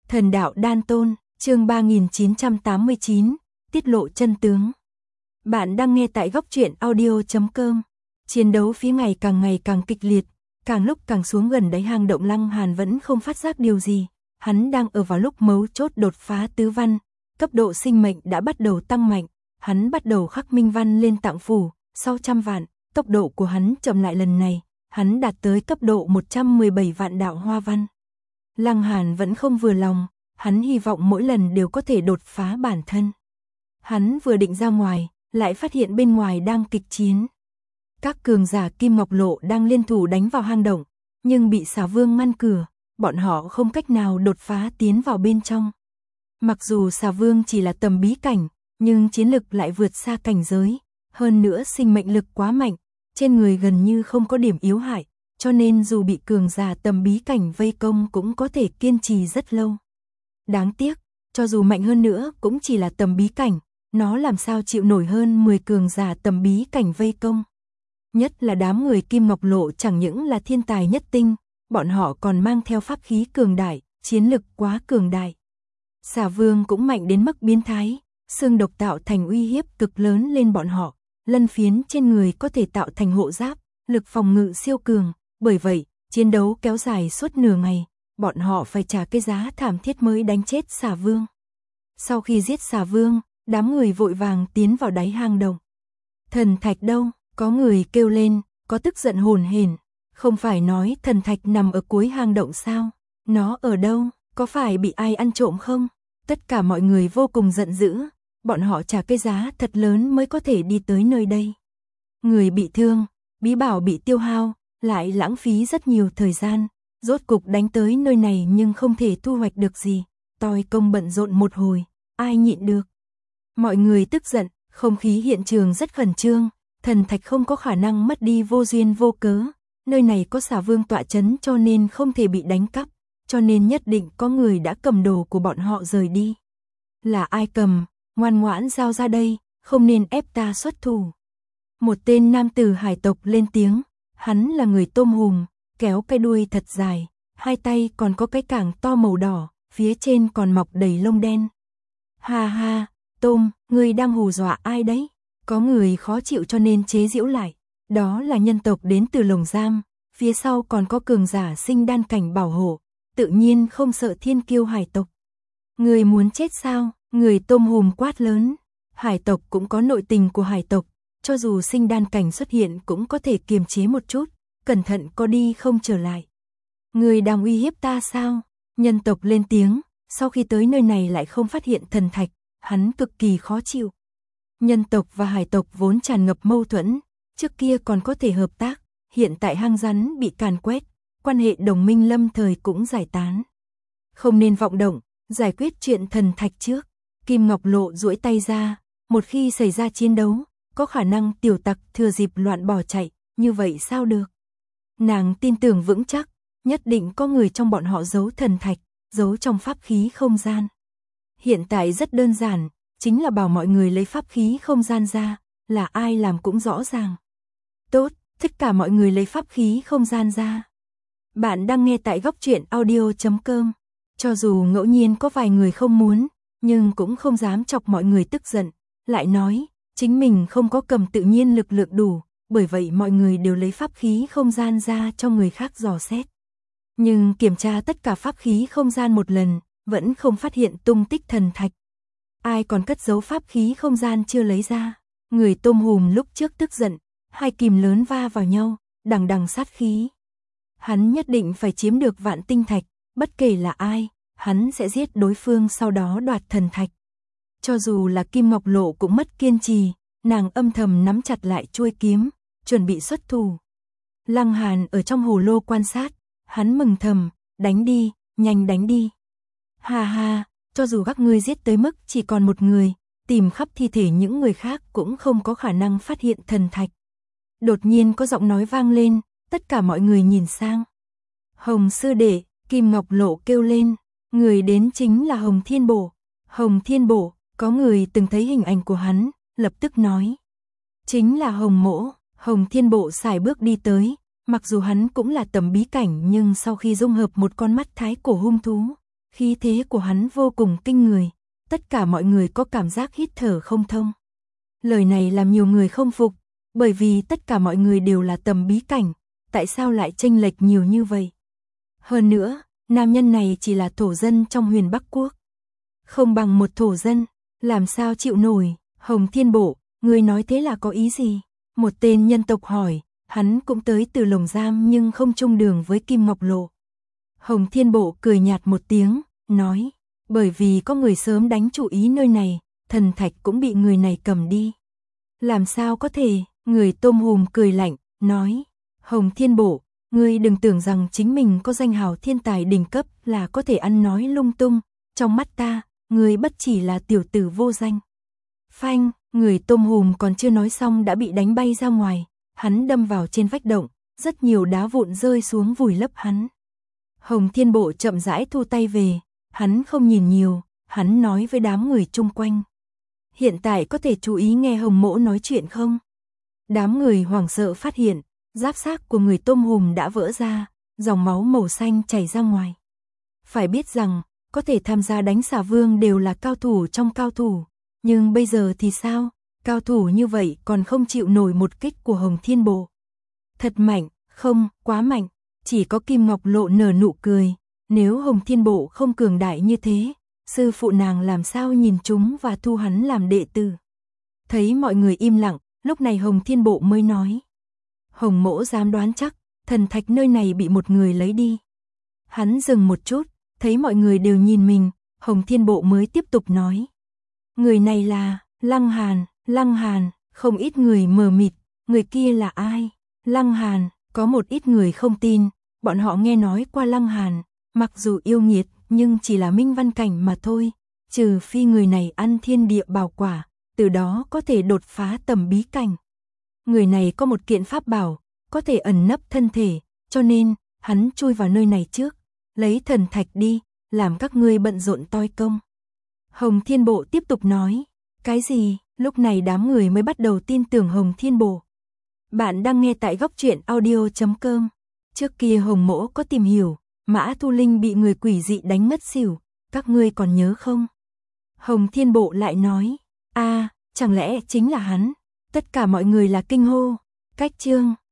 Thần đạo đan tôn, chương 3989, tiết lộ chân tướng. Bạn đang nghe tại góc truyện audio.com. Chiến đấu phía ngày càng kịch liệt, càng lúc càng xuống gần đáy hang động. Lăng Hàn vẫn không phát giác điều gì, hắn đang ở vào lúc mấu chốt đột phá tứ văn, cấp độ sinh mệnh đã bắt đầu tăng mạnh, hắn bắt đầu khắc minh văn lên tạng phủ, sau 100 vạn, tốc độ của hắn chậm lại lần này, hắn đạt tới cấp độ 117 vạn đạo hoa văn. Lăng Hàn vẫn không vừa lòng, hắn hy vọng mỗi lần đều có thể đột phá bản thân. Hắn vừa định ra ngoài, lại phát hiện bên ngoài đang kịch chiến. Các cường giả Kim Ngọc Lộ đang liên thủ đánh vào hang động, nhưng bị Xà Vương ngăn cửa, bọn họ không cách nào đột phá tiến vào bên trong. Mặc dù Xà Vương chỉ là tầm bí cảnh, nhưng chiến lực lại vượt xa cảnh giới, hơn nữa sinh mệnh lực quá mạnh, trên người gần như không có điểm yếu hại, cho nên dù bị cường giả tầm bí cảnh vây công cũng có thể kiên trì rất lâu. Đáng tiếc, cho dù mạnh hơn nữa cũng chỉ là tầm bí cảnh, nó làm sao chịu nổi hơn 10 cường giả tầm bí cảnh vây công. Nhất là đám người Kim Ngọc Lộ chẳng những là thiên tài nhất tinh, bọn họ còn mang theo pháp khí cường đại, chiến lực quá cường đại. Xà Vương cũng mạnh đến mức biến thái, xương độc tạo thành uy hiếp cực lớn lên bọn họ, lân phiến trên người có thể tạo thành hộ giáp, lực phòng ngự siêu cường, bởi vậy, chiến đấu kéo dài suốt nửa ngày, bọn họ phải trả cái giá thảm thiết mới đánh chết Xà Vương. Sau khi giết Xà Vương, đám người vội vàng tiến vào đáy hang động. Thần thạch đâu? Có người kêu lên, có tức giận hồn hển, không phải nói thần thạch nằm ở cuối hang động sao? Nó ở đâu? Có phải bị ai ăn trộm không? Tất cả mọi người vô cùng giận dữ, bọn họ trả cái giá thật lớn mới có thể đi tới nơi đây. Người bị thương, bí bảo bị tiêu hao, lại lãng phí rất nhiều thời gian, rốt cục đánh tới nơi này nhưng không thể thu hoạch được gì, toi công bận rộn một hồi, ai nhịn được. Mọi người tức giận, không khí hiện trường rất khẩn trương, thần thạch không có khả năng mất đi vô duyên vô cớ, nơi này có Xà Vương tọa chấn cho nên không thể bị đánh cắp, cho nên nhất định có người đã cầm đồ của bọn họ rời đi. Là ai cầm, ngoan ngoãn giao ra đây, không nên ép ta xuất thủ. Một tên nam tử hải tộc lên tiếng, hắn là người tôm hùm, kéo cái đuôi thật dài, hai tay còn có cái cẳng to màu đỏ, phía trên còn mọc đầy lông đen. Ha ha, tôm, ngươi đang hù dọa ai đấy? Có người khó chịu cho nên chế giễu lại, đó là nhân tộc đến từ lồng giam, phía sau còn có cường giả sinh đan cảnh bảo hộ, tự nhiên không sợ thiên kiêu hải tộc. Người muốn chết sao? Người tôm hùm quát lớn, hải tộc cũng có nội tình của hải tộc, cho dù sinh đan cảnh xuất hiện cũng có thể kiềm chế một chút, cẩn thận có đi không trở lại. Người đang uy hiếp ta sao? Nhân tộc lên tiếng, sau khi tới nơi này lại không phát hiện thần thạch, hắn cực kỳ khó chịu. Nhân tộc và hải tộc vốn tràn ngập mâu thuẫn, trước kia còn có thể hợp tác, hiện tại hang rắn bị càn quét, quan hệ đồng minh lâm thời cũng giải tán. Không nên vọng động, giải quyết chuyện thần thạch trước. Kim Ngọc Lộ duỗi tay ra, một khi xảy ra chiến đấu, có khả năng tiểu tặc thừa dịp loạn bỏ chạy, như vậy sao được? Nàng tin tưởng vững chắc, nhất định có người trong bọn họ giấu thần thạch, giấu trong pháp khí không gian. Hiện tại rất đơn giản, chính là bảo mọi người lấy pháp khí không gian ra, là ai làm cũng rõ ràng. Tốt, tất cả mọi người lấy pháp khí không gian ra. Bạn đang nghe tại góc truyện audio.com. Cho dù ngẫu nhiên có vài người không muốn, nhưng cũng không dám chọc mọi người tức giận, lại nói, chính mình không có cầm tự nhiên lực lượng đủ, bởi vậy mọi người đều lấy pháp khí không gian ra cho người khác dò xét. Nhưng kiểm tra tất cả pháp khí không gian một lần, vẫn không phát hiện tung tích thần thạch. Ai còn cất giấu pháp khí không gian chưa lấy ra? Người tôm hùm lúc trước tức giận, hai kìm lớn va vào nhau, đằng đằng sát khí. Hắn nhất định phải chiếm được vạn tinh thạch, bất kể là ai, hắn sẽ giết đối phương sau đó đoạt thần thạch. Cho dù là Kim Ngọc Lộ cũng mất kiên trì, nàng âm thầm nắm chặt lại chuôi kiếm, chuẩn bị xuất thủ. Lăng Hàn ở trong hồ lô quan sát, hắn mừng thầm, đánh đi, nhanh đánh đi. Ha ha, cho dù các ngươi giết tới mức chỉ còn một người, tìm khắp thi thể những người khác cũng không có khả năng phát hiện thần thạch. Đột nhiên có giọng nói vang lên, tất cả mọi người nhìn sang. Hồng sư đệ, Kim Ngọc Lộ kêu lên, người đến chính là Hồng Thiên Bổ. Hồng Thiên Bổ, có người từng thấy hình ảnh của hắn, lập tức nói. Chính là Hồng Mỗ. Hồng Thiên Bổ sải bước đi tới, mặc dù hắn cũng là tầm bí cảnh nhưng sau khi dung hợp một con mắt thái cổ hung thú, Khí thế của hắn vô cùng kinh người, tất cả mọi người có cảm giác hít thở không thông. Lời này làm nhiều người không phục, bởi vì tất cả mọi người đều là tầm bí cảnh, tại sao lại chênh lệch nhiều như vậy? Hơn nữa, nam nhân này chỉ là thổ dân trong Huyền Bắc Quốc. Không bằng một thổ dân, làm sao chịu nổi? Hồng Thiên Bộ, ngươi nói thế là có ý gì? Một tên nhân tộc hỏi, hắn cũng tới từ lồng giam nhưng không chung đường với Kim Ngọc Lộ. Hồng Thiên Bộ cười nhạt một tiếng, nói, bởi vì có người sớm đánh chủ ý nơi này, thần thạch cũng bị người này cầm đi. Làm sao có thể? Người tôm hùm cười lạnh, nói, Hồng Thiên Bộ, ngươi đừng tưởng rằng chính mình có danh hào thiên tài đỉnh cấp là có thể ăn nói lung tung, trong mắt ta, ngươi bất chỉ là tiểu tử vô danh. Phanh, người tôm hùm còn chưa nói xong đã bị đánh bay ra ngoài, hắn đâm vào trên vách động, rất nhiều đá vụn rơi xuống vùi lấp hắn. Hồng Thiên Bộ chậm rãi thu tay về, hắn không nhìn nhiều, hắn nói với đám người chung quanh. Hiện tại có thể chú ý nghe Hồng Mỗ nói chuyện không? Đám người hoảng sợ phát hiện, giáp xác của người tôm hùm đã vỡ ra, dòng máu màu xanh chảy ra ngoài. Phải biết rằng, có thể tham gia đánh xà vương đều là cao thủ trong cao thủ, nhưng bây giờ thì sao? Cao thủ như vậy còn không chịu nổi một kích của Hồng Thiên Bộ. Thật mạnh, không, quá mạnh, chỉ có Kim Ngọc Lộ nở nụ cười, nếu Hồng Thiên Bộ không cường đại như thế, sư phụ nàng làm sao nhìn chúng và thu hắn làm đệ tử. Thấy mọi người im lặng, lúc này Hồng Thiên Bộ mới nói. Hồng Mỗ dám đoán chắc, thần thạch nơi này bị một người lấy đi. Hắn dừng một chút, thấy mọi người đều nhìn mình, Hồng Thiên Bộ mới tiếp tục nói. Người này là, Lăng Hàn, không ít người mờ mịt, người kia là ai? Lăng Hàn, có một ít người không tin, bọn họ nghe nói qua Lăng Hàn, mặc dù yêu nghiệt, nhưng chỉ là minh văn cảnh mà thôi, trừ phi người này ăn thiên địa bảo quả, từ đó có thể đột phá tầm bí cảnh. Người này có một kiện pháp bảo, có thể ẩn nấp thân thể, cho nên, hắn chui vào nơi này trước, lấy thần thạch đi, làm các ngươi bận rộn toi công. Hồng Thiên Bộ tiếp tục nói, cái gì? Lúc này đám người mới bắt đầu tin tưởng Hồng Thiên Bộ. Bạn đang nghe tại góc truyện audio.com. Trước kia Hồng Mỗ có tìm hiểu, Mã Thu Linh bị người quỷ dị đánh ngất xỉu, các ngươi còn nhớ không? Hồng Thiên Bộ lại nói, chẳng lẽ chính là hắn? Tất cả mọi người là kinh hô. Cách chương